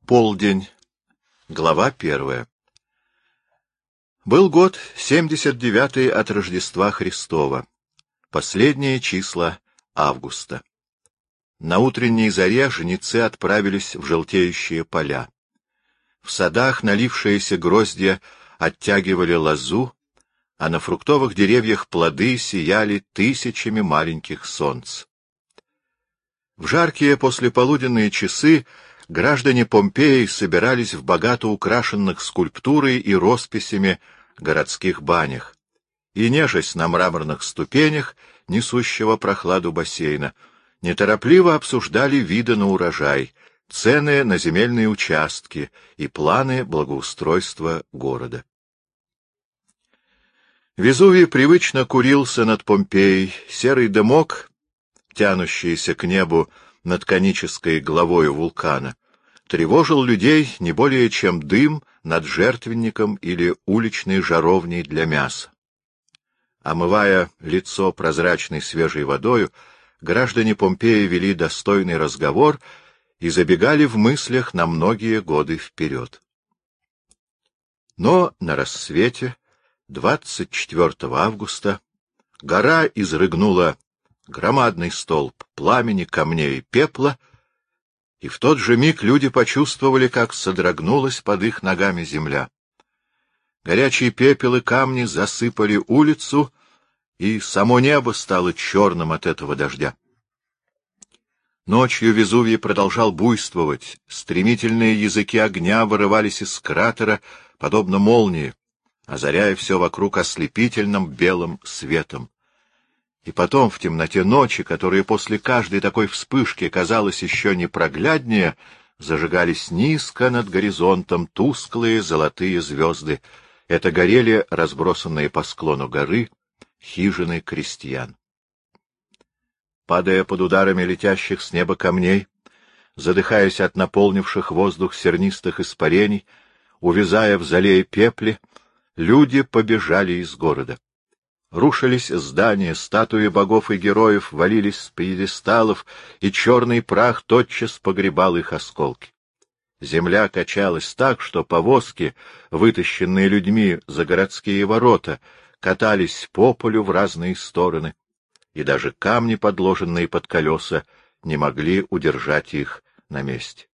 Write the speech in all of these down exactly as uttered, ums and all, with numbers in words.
Полдень. Глава первая. Был год семьдесят девятый от Рождества Христова. Последние числа августа. На утренней заре жнецы отправились в желтеющие поля. В садах налившиеся гроздья оттягивали лозу, а на фруктовых деревьях плоды сияли тысячами маленьких солнц. В жаркие послеполуденные часы граждане Помпеи собирались в богато украшенных скульптурой и росписями городских банях, и, нежась на мраморных ступенях, несущего прохладу бассейна, неторопливо обсуждали виды на урожай, цены на земельные участки и планы благоустройства города. Везувий привычно курился над Помпеей, серый дымок, тянущийся к небу над конической главой вулкана, тревожил людей не более чем дым над жертвенником или уличной жаровней для мяса. Омывая лицо прозрачной свежей водою, граждане Помпеи вели достойный разговор и забегали в мыслях на многие годы вперед. Но на рассвете двадцать четвёртого августа гора изрыгнула громадный столб пламени, камней и пепла, и в тот же миг люди почувствовали, как содрогнулась под их ногами земля. Горячие пепел и камни засыпали улицу, и само небо стало черным от этого дождя. Ночью Везувий продолжал буйствовать, стремительные языки огня вырывались из кратера, подобно молнии, озаряя все вокруг ослепительным белым светом. И потом, в темноте ночи, которая после каждой такой вспышки казалась еще непрогляднее, зажигались низко над горизонтом тусклые золотые звезды. Это горели разбросанные по склону горы хижины крестьян. Падая под ударами летящих с неба камней, задыхаясь от наполнивших воздух сернистых испарений, увязая в зале и пепле, люди побежали из города. Рушились здания, статуи богов и героев валились с пьедесталов, и черный прах тотчас погребал их осколки. Земля качалась так, что повозки, вытащенные людьми за городские ворота, катались по полю в разные стороны, и даже камни, подложенные под колеса, не могли удержать их на месте.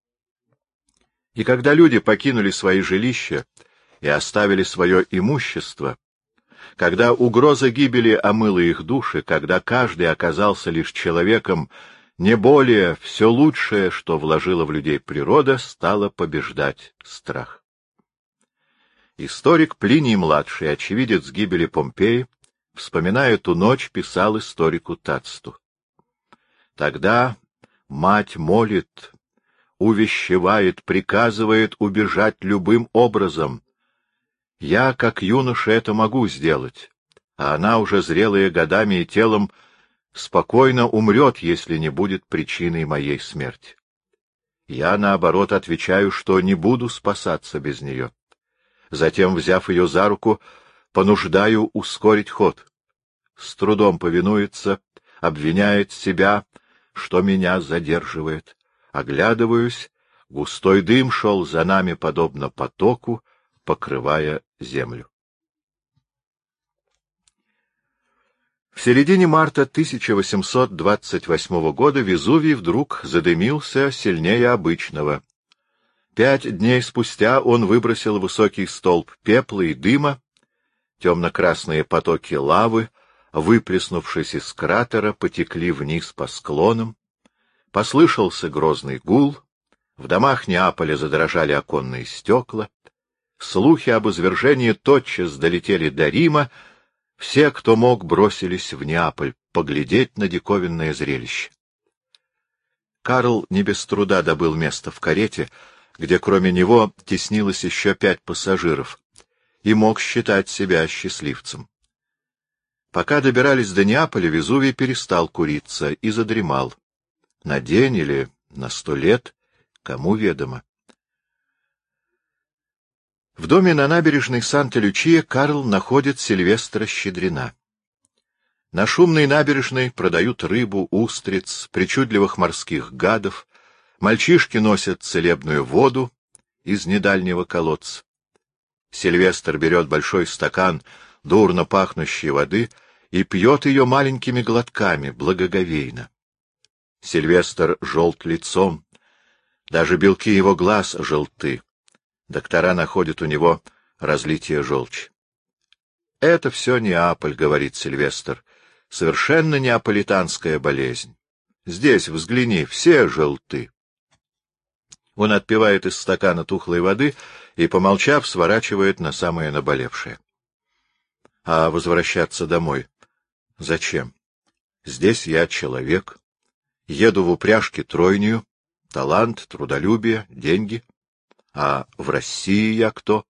И когда люди покинули свои жилища и оставили свое имущество, когда угроза гибели омыла их души, когда каждый оказался лишь человеком, не более все лучшее, что вложила в людей природа, стало побеждать страх. Историк Плиний-младший, очевидец гибели Помпеи, вспоминая ту ночь, писал историку Тациту: «Тогда мать молит, увещевает, приказывает убежать любым образом. Я, как юноша, это могу сделать, а она, уже зрелая годами и телом, спокойно умрет, если не будет причиной моей смерти. Я, наоборот, отвечаю, что не буду спасаться без нее. Затем, взяв ее за руку, понуждаю ускорить ход. С трудом повинуется, обвиняет себя, что меня задерживает. Оглядываюсь, густой дым шел за нами подобно потоку, покрывая землю». В середине марта тысяча восемьсот двадцать восьмого года Везувий вдруг задымился сильнее обычного. Пять дней спустя он выбросил высокий столб пепла и дыма, темно-красные потоки лавы, выплеснувшись из кратера, потекли вниз по склонам, послышался грозный гул, в домах Неаполя задрожали оконные стекла, слухи об извержении тотчас долетели до Рима, все, кто мог, бросились в Неаполь поглядеть на диковинное зрелище. Карл не без труда добыл место в карете, где кроме него теснилось еще пять пассажиров, и мог считать себя счастливцем. Пока добирались до Неаполя, Везувий перестал куриться и задремал. На день или на сто лет, кому ведомо. В доме на набережной Санта-Лючия Карл находит Сильвестра Щедрина. На шумной набережной продают рыбу, устриц, причудливых морских гадов, Мальчишки носят целебную воду из недальнего колодца. Сильвестр берет большой стакан дурно пахнущей воды и пьет ее маленькими глотками, благоговейно. Сильвестр желт лицом, даже белки его глаз желты. Доктора находят у него разлитие желчи. — Это все Неаполь, — говорит Сильвестр, — совершенно неаполитанская болезнь. Здесь, взгляни, все желты. Он отпивает из стакана тухлой воды и, помолчав, сворачивает на самое наболевшее. А возвращаться домой зачем? Здесь я человек. Еду в упряжке тройню, талант, трудолюбие, деньги. А в России я кто?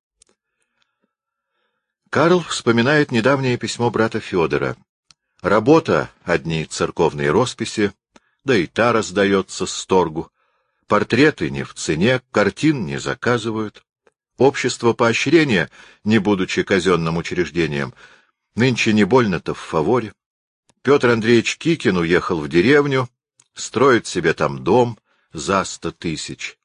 Карл вспоминает недавнее письмо брата Федора. Работа — одни церковные росписи, да и та раздается с торгу. Портреты не в цене, картин не заказывают. Общество поощрения, не будучи казенным учреждением, нынче не больно-то в фаворе. Петр Андреевич Кикин уехал в деревню, строит себе там дом за сто тысяч.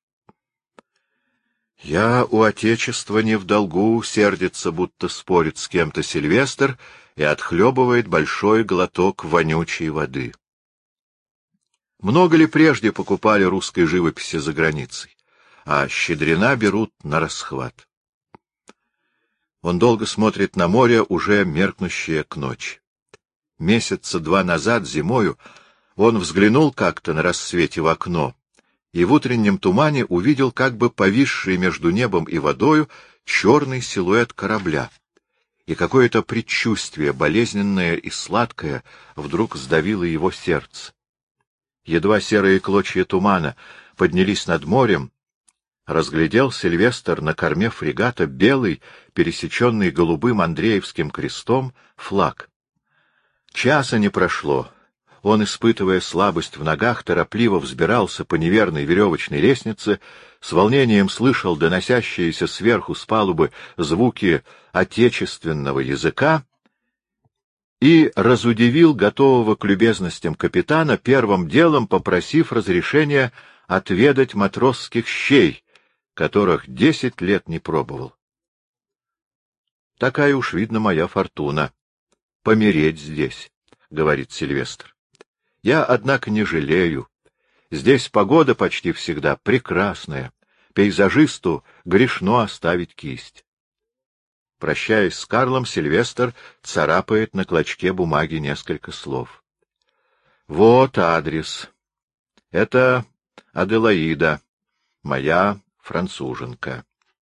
Я у отечества не в долгу, сердится, будто спорит с кем-то Сильвестр и отхлебывает большой глоток вонючей воды. Много ли прежде покупали русской живописи за границей, а Щедрина берут на расхват? Он долго смотрит на море, уже меркнущее к ночи. Месяца два назад, зимою, он взглянул как-то на рассвете в окно и в утреннем тумане увидел как бы повисший между небом и водою черный силуэт корабля, и какое-то предчувствие, болезненное и сладкое, вдруг сдавило его сердце. Едва серые клочья тумана поднялись над морем, разглядел Сильвестр на корме фрегата белый, пересеченный голубым Андреевским крестом, флаг. Часа не прошло. Он, испытывая слабость в ногах, торопливо взбирался по неверной веревочной лестнице, с волнением слышал доносящиеся сверху с палубы звуки отечественного языка и разудивил готового к любезностям капитана, первым делом попросив разрешения отведать матросских щей, которых десять лет не пробовал. Такая уж, видно, моя фортуна — помереть здесь, — говорит Сильвестр. Я, однако, не жалею. Здесь погода почти всегда прекрасная. Пейзажисту грешно оставить кисть. Прощаясь с Карлом, Сильвестр царапает на клочке бумаги несколько слов. Вот адрес. Это Аделаида, моя француженка.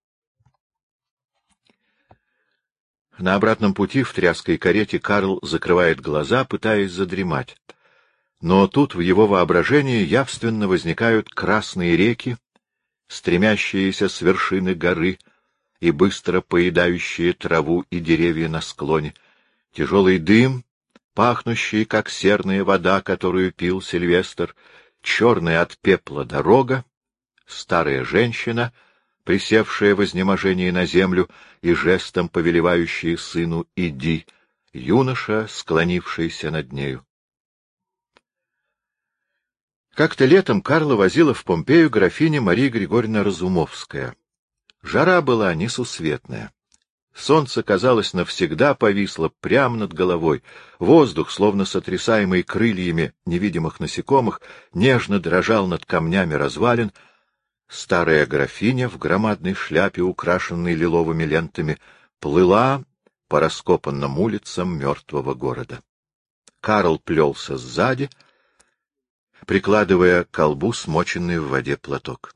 На обратном пути в тряской карете Карл закрывает глаза, пытаясь задремать. Но тут в его воображении явственно возникают красные реки, стремящиеся с вершины горы и быстро поедающие траву и деревья на склоне, тяжелый дым, пахнущий, как серная вода, которую пил Сильвестр, черная от пепла дорога, старая женщина, присевшая в изнеможении на землю и жестом повелевающая сыну «иди», юноша, склонившийся над нею. Как-то летом Карла возила в Помпею графиня Мария Григорьевна Разумовская. Жара была несусветная. Солнце, казалось, навсегда повисло прямо над головой. Воздух, словно сотрясаемый крыльями невидимых насекомых, нежно дрожал над камнями развалин. Старая графиня в громадной шляпе, украшенной лиловыми лентами, плыла по раскопанным улицам мертвого города. Карл плелся сзади, прикладывая к колбу смоченный в воде платок.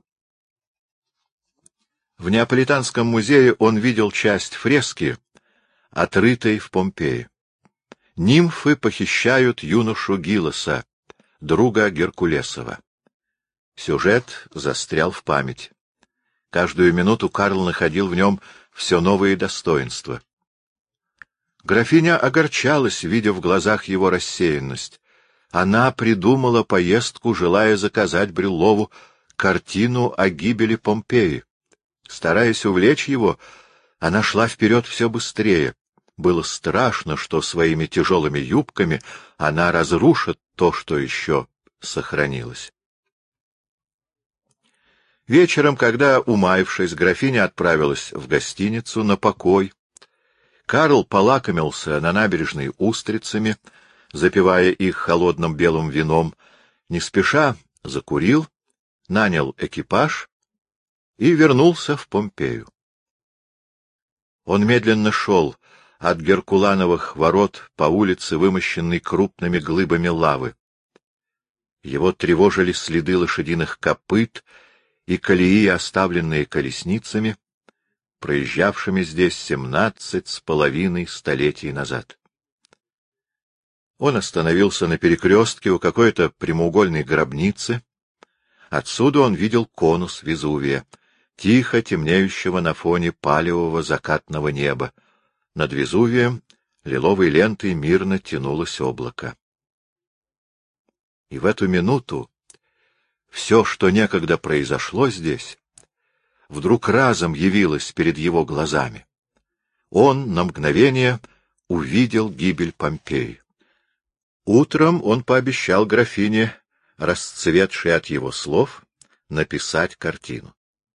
В Неаполитанском музее он видел часть фрески, отрытой в Помпее. Нимфы похищают юношу Гилоса, друга Геркулесова. Сюжет застрял в память. Каждую минуту Карл находил в нем все новые достоинства. Графиня огорчалась, видя в глазах его рассеянность. Она придумала поездку, желая заказать Брюллову картину о гибели Помпеи. Стараясь увлечь его, она шла вперед все быстрее. Было страшно, что своими тяжелыми юбками она разрушит то, что еще сохранилось. Вечером, когда, умаившись, графиня отправилась в гостиницу на покой, Карл полакомился на набережной устрицами, запивая их холодным белым вином, не спеша закурил, нанял экипаж и вернулся в Помпею. Он медленно шел от Геркулановых ворот по улице, вымощенной крупными глыбами лавы. Его тревожили следы лошадиных копыт и колеи, оставленные колесницами, проезжавшими здесь семнадцать с половиной столетий назад. Он остановился на перекрестке у какой-то прямоугольной гробницы. Отсюда он видел конус Везувия, тихо темнеющего на фоне палевого закатного неба. Над Везувием лиловой лентой мирно тянулось облако. И в эту минуту все, что некогда произошло здесь, вдруг разом явилось перед его глазами. Он на мгновение увидел гибель Помпеи. Утром он пообещал графине, расцветшей от его слов, написать картину.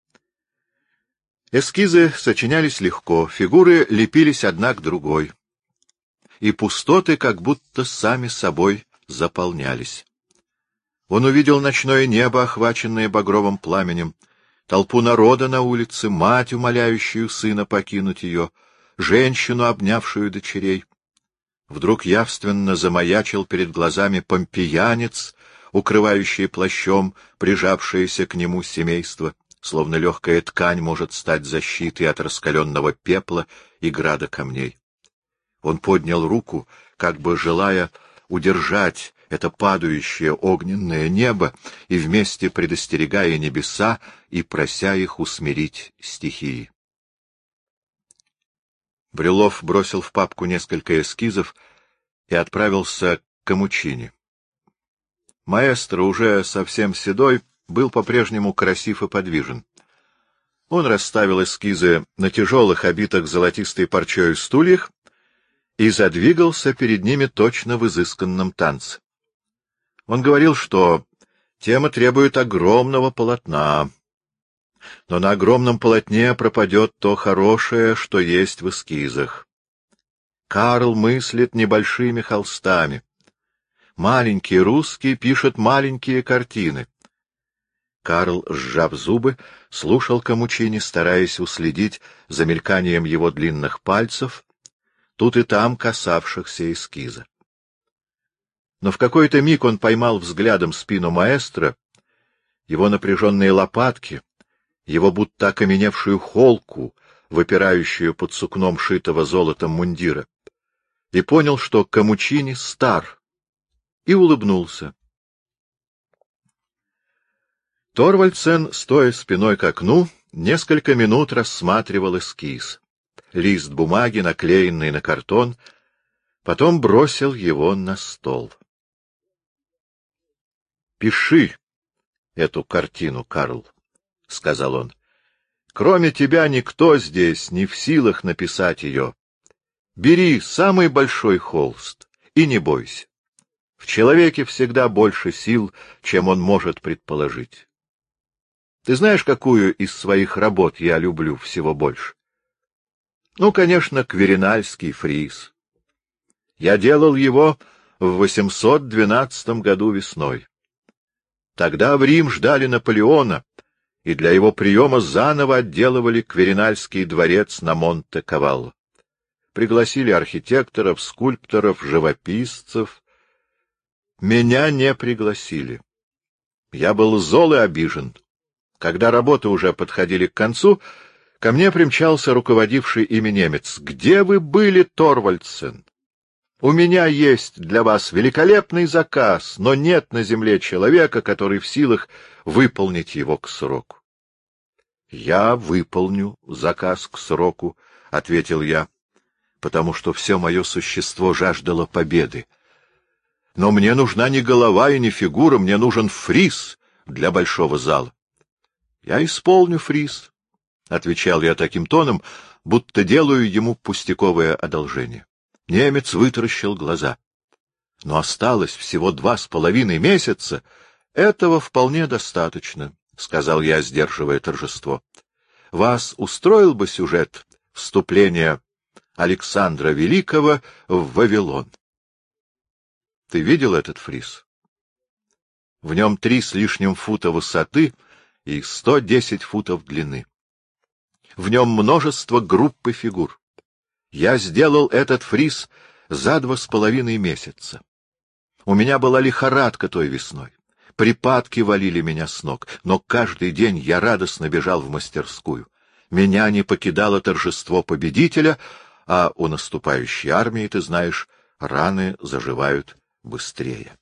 Эскизы сочинялись легко, фигуры лепились одна к другой, и пустоты как будто сами собой заполнялись. Он увидел ночное небо, охваченное багровым пламенем, толпу народа на улице, мать, умоляющую сына покинуть ее, женщину, обнявшую дочерей. Вдруг явственно замаячил перед глазами помпеянец, укрывающий плащом прижавшееся к нему семейство, словно легкая ткань может стать защитой от раскаленного пепла и града камней. Он поднял руку, как бы желая удержать это падающее огненное небо и вместе предостерегая небеса и прося их усмирить стихии. Брюлов бросил в папку несколько эскизов и отправился к Камучини. Маэстро, уже совсем седой, был по-прежнему красив и подвижен. Он расставил эскизы на тяжелых, обитых золотистой парчою стульях и задвигался перед ними точно в изысканном танце. Он говорил, что тема требует огромного полотна, но на огромном полотне пропадет то хорошее, что есть в эскизах. Карл мыслит небольшими холстами. Маленький русский пишет маленькие картины. Карл, сжав зубы, слушал Камучини, стараясь уследить за мельканием его длинных пальцев, тут и там касавшихся эскиза. Но в какой-то миг он поймал взглядом спину маэстро, его напряженные лопатки, его будто окаменевшую холку, выпирающую под сукном шитого золотом мундира, и понял, что Камучини стар, и улыбнулся. Торвальдсен, стоя спиной к окну, несколько минут рассматривал эскиз, лист бумаги, наклеенный на картон, потом бросил его на стол. — Пиши эту картину, Карл, — сказал он. — Кроме тебя никто здесь не в силах написать ее. Бери самый большой холст и не бойся. В человеке всегда больше сил, чем он может предположить. Ты знаешь, какую из своих работ я люблю всего больше? Ну, конечно, Кверинальский фриз. Я делал его в восемьсот двенадцатом году весной. Тогда в Рим ждали Наполеона, и для его приема заново отделывали Кверинальский дворец на Монте-Кавалло. Пригласили архитекторов, скульпторов, живописцев. Меня не пригласили. Я был зол и обижен. Когда работы уже подходили к концу, ко мне примчался руководивший ими немец. — Где вы были, Торвальдсен? У меня есть для вас великолепный заказ, но нет на земле человека, который в силах выполнить его к сроку. — Я выполню заказ к сроку, — ответил я, потому что все мое существо жаждало победы. Но мне нужна не голова и не фигура, мне нужен фриз для большого зала. — Я исполню фриз, — отвечал я таким тоном, будто делаю ему пустяковое одолжение. Немец вытаращил глаза. Но осталось всего два с половиной месяца. Этого вполне достаточно. — сказал я, сдерживая торжество. — Вас устроил бы сюжет вступления Александра Великого в Вавилон? Ты видел этот фриз? В нем три с лишним фута высоты и сто десять футов длины. В нем множество групп и фигур. Я сделал этот фриз за два с половиной месяца. У меня была лихорадка той весной. Припадки валили меня с ног, но каждый день я радостно бежал в мастерскую. Меня не покидало торжество победителя, а у наступающей армии, ты знаешь, раны заживают быстрее.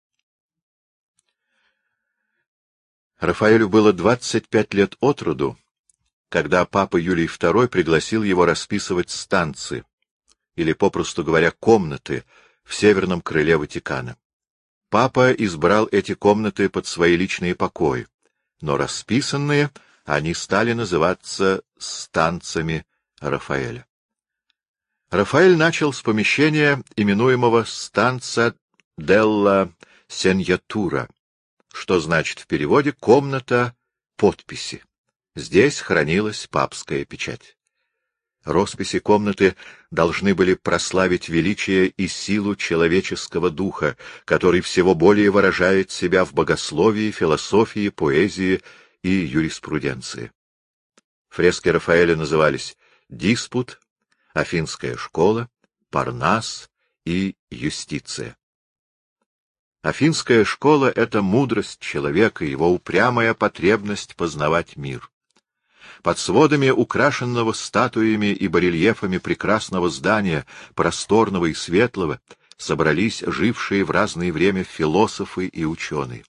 Рафаэлю было двадцать пять лет от роду, когда папа Юлий второй пригласил его расписывать станции, или, попросту говоря, комнаты в северном крыле Ватикана. Папа избрал эти комнаты под свои личные покои, но расписанные они стали называться станциями Рафаэля. Рафаэль начал с помещения, именуемого «станца делла сеньятура», что значит в переводе «комната подписи». Здесь хранилась папская печать. Росписи комнаты должны были прославить величие и силу человеческого духа, который всего более выражает себя в богословии, философии, поэзии и юриспруденции. Фрески Рафаэля назывались «Диспут», «Афинская школа», «Парнас» и «Юстиция». Афинская школа — это мудрость человека, его упрямая потребность познавать мир. Под сводами украшенного статуями и барельефами прекрасного здания, просторного и светлого, собрались жившие в разное время философы и ученые.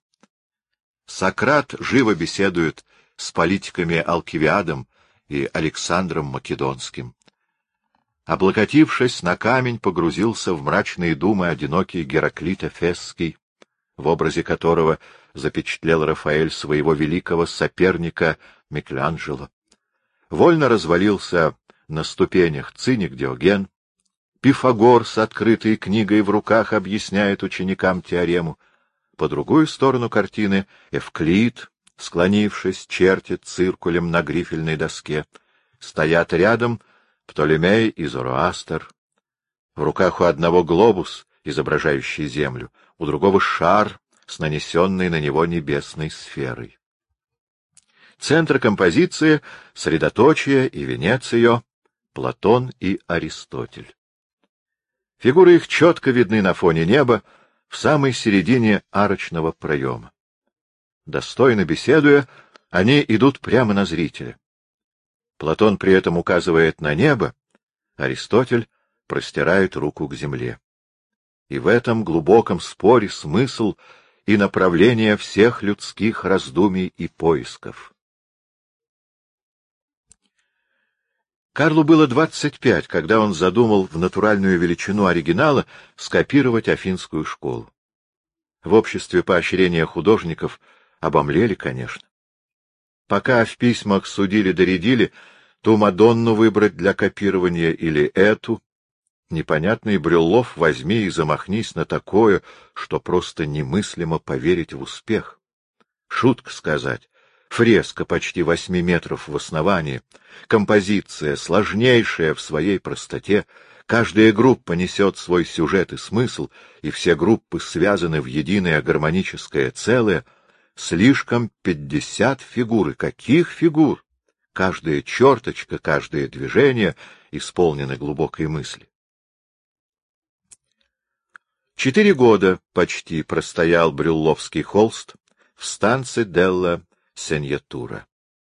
Сократ живо беседует с политиками Алкивиадом и Александром Македонским. Облокотившись на камень, погрузился в мрачные думы одинокий Гераклит Эфесский, в образе которого запечатлел Рафаэль своего великого соперника Микеланджело. Вольно развалился на ступенях циник Диоген. Пифагор с открытой книгой в руках объясняет ученикам теорему. По другую сторону картины Эвклид, склонившись, чертит циркулем на грифельной доске. Стоят рядом Птолемей и Зороастр. В руках у одного глобус, изображающий Землю, у другого шар с нанесенной на него небесной сферой. Центр композиции, средоточие и венец ее — Платон и Аристотель. Фигуры их четко видны на фоне неба, в самой середине арочного проема. Достойно беседуя, они идут прямо на зрителя. Платон при этом указывает на небо, Аристотель простирает руку к земле. И в этом глубоком споре смысл и направление всех людских раздумий и поисков. Карлу было двадцать пять, когда он задумал в натуральную величину оригинала скопировать Афинскую школу. В обществе поощрения художников обомлели, конечно. Пока в письмах судили-доредили, ту Мадонну выбрать для копирования или эту, непонятный Брюллов возьми и замахнись на такое, что просто немыслимо поверить в успех. Шутка сказать. Фреска почти восьми метров в основании, композиция, сложнейшая в своей простоте, каждая группа несет свой сюжет и смысл, и все группы связаны в единое гармоническое целое, слишком пятьдесят фигур. И каких фигур? Каждая черточка, каждое движение исполнены глубокой мысли. Четыре года почти простоял брюлловский холст в станции Делла Сеньятура.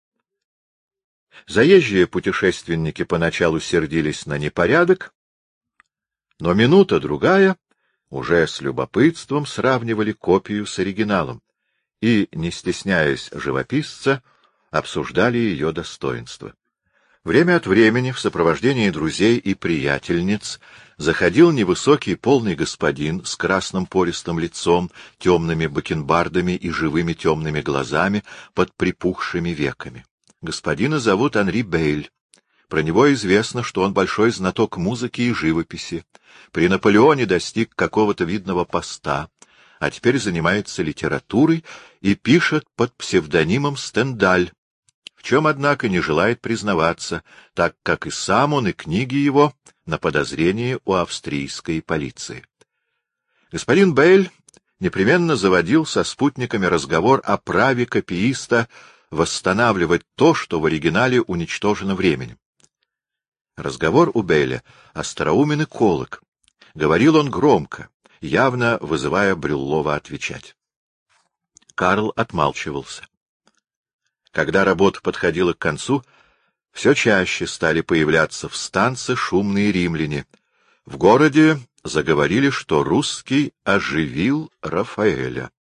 Заезжие путешественники поначалу сердились на непорядок, но минута-другая уже с любопытством сравнивали копию с оригиналом и, не стесняясь живописца, обсуждали ее достоинства. Время от времени в сопровождении друзей и приятельниц заходил невысокий полный господин с красным пористым лицом, темными бакенбардами и живыми темными глазами под припухшими веками. Господина зовут Анри Бейль. Про него известно, что он большой знаток музыки и живописи. При Наполеоне достиг какого-то видного поста, а теперь занимается литературой и пишет под псевдонимом Стендаль, в чем, однако, не желает признаваться, так как и сам он, и книги его на подозрение у австрийской полиции. Господин Бейль непременно заводил со спутниками разговор о праве копииста восстанавливать то, что в оригинале уничтожено временем. Разговор у Бейля остроумен и колок. Говорил он громко, явно вызывая Брюллова отвечать. Карл отмалчивался. Когда работа подходила к концу, все чаще стали появляться в станции шумные римляне. В городе заговорили, что русский оживил Рафаэля.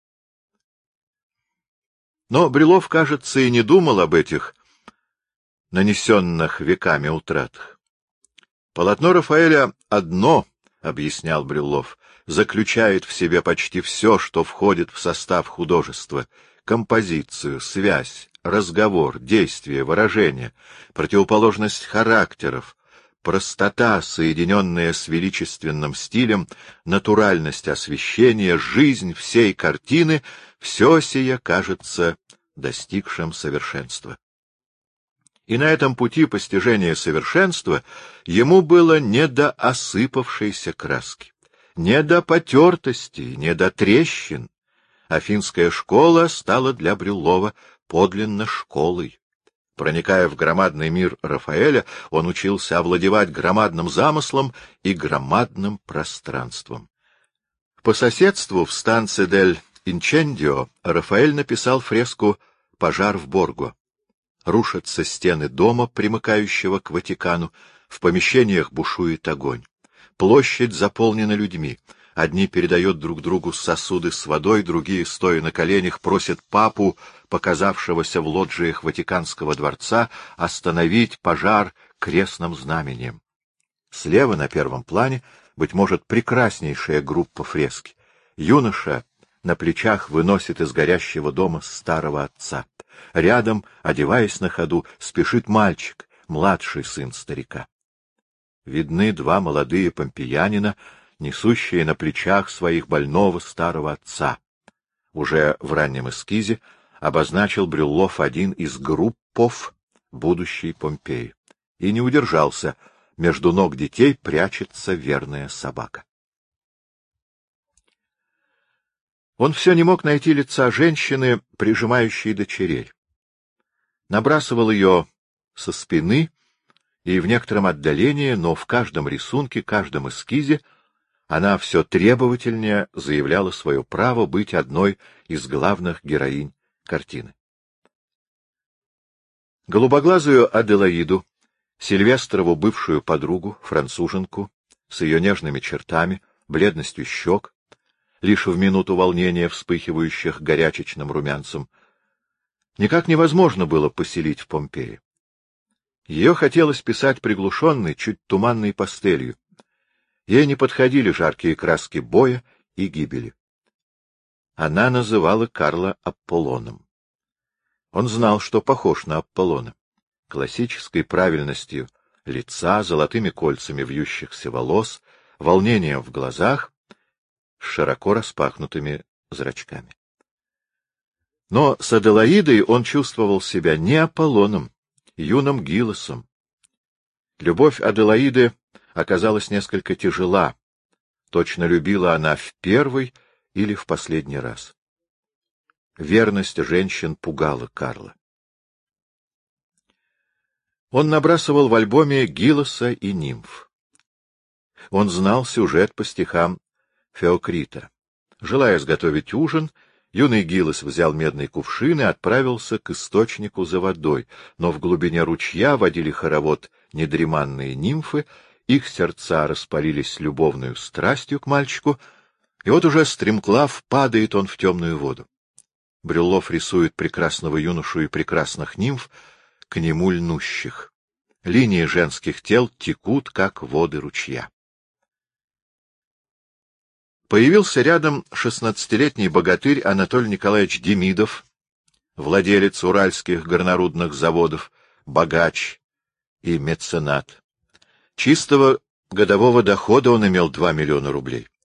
Но Брюллов, кажется, и не думал об этих нанесенных веками утратах. Полотно Рафаэля одно, — объяснял Брюллов, — заключает в себе почти все, что входит в состав художества — композицию, связь, разговор, действие, выражение, противоположность характеров, простота, соединенная с величественным стилем, натуральность освещения, жизнь всей картины — все сие кажется достигшим совершенства. И на этом пути постижения совершенства ему было не до осыпавшейся краски, не до потертости, не до трещин. Афинская школа стала для Брюллова подлинно школой. Проникая в громадный мир Рафаэля, он учился овладевать громадным замыслом и громадным пространством. По соседству в станции дель Инчендио Рафаэль написал фреску «Пожар в Борго». Рушатся стены дома, примыкающего к Ватикану, в помещениях бушует огонь. Площадь заполнена людьми. Одни передают друг другу сосуды с водой, другие, стоя на коленях, просят папу, показавшегося в лоджиях Ватиканского дворца, остановить пожар крестным знамением. Слева на первом плане, быть может, прекраснейшая группа фрески. Юноша на плечах выносит из горящего дома старого отца. Рядом, одеваясь на ходу, спешит мальчик, младший сын старика. Видны два молодые помпеянина, несущие на плечах своих больного старого отца. Уже в раннем эскизе обозначил Брюллов один из группов будущей Помпеи. И не удержался, между ног детей прячется верная собака. Он все не мог найти лица женщины, прижимающей дочерей. Набрасывал ее со спины и в некотором отдалении, но в каждом рисунке, каждом эскизе она все требовательнее заявляла свое право быть одной из главных героинь картины. Голубоглазую Аделаиду, Сильвестрову бывшую подругу, француженку, с ее нежными чертами, бледностью щек, лишь в минуту волнения, вспыхивающих горячечным румянцем, никак невозможно было поселить в Помпеи. Ее хотелось писать приглушенной, чуть туманной пастелью. Ей не подходили жаркие краски боя и гибели. Она называла Карла Аполлоном. Он знал, что похож на Аполлона. Классической правильностью лица, золотыми кольцами вьющихся волос, волнением в глазах, с широко распахнутыми зрачками. Но с Аделаидой он чувствовал себя не Аполлоном, юным Гиллосом. Любовь Аделаиды оказалась несколько тяжела. Точно любила она в первый или в последний раз. Верность женщин пугала Карла. Он набрасывал в альбоме Гиллоса и нимф. Он знал сюжет по стихам Феокрита. Желая сготовить ужин, юный Гиллос взял медный кувшин и отправился к источнику за водой, но в глубине ручья водили хоровод недреманные нимфы, их сердца распалились любовную страстью к мальчику, и вот уже стремглав падает он в темную воду. Брюллов рисует прекрасного юношу и прекрасных нимф, к нему льнущих. Линии женских тел текут, как воды ручья. Появился рядом шестнадцатилетний богатырь Анатолий Николаевич Демидов, владелец уральских горнорудных заводов, богач и меценат. Чистого годового дохода он имел два миллиона рублей.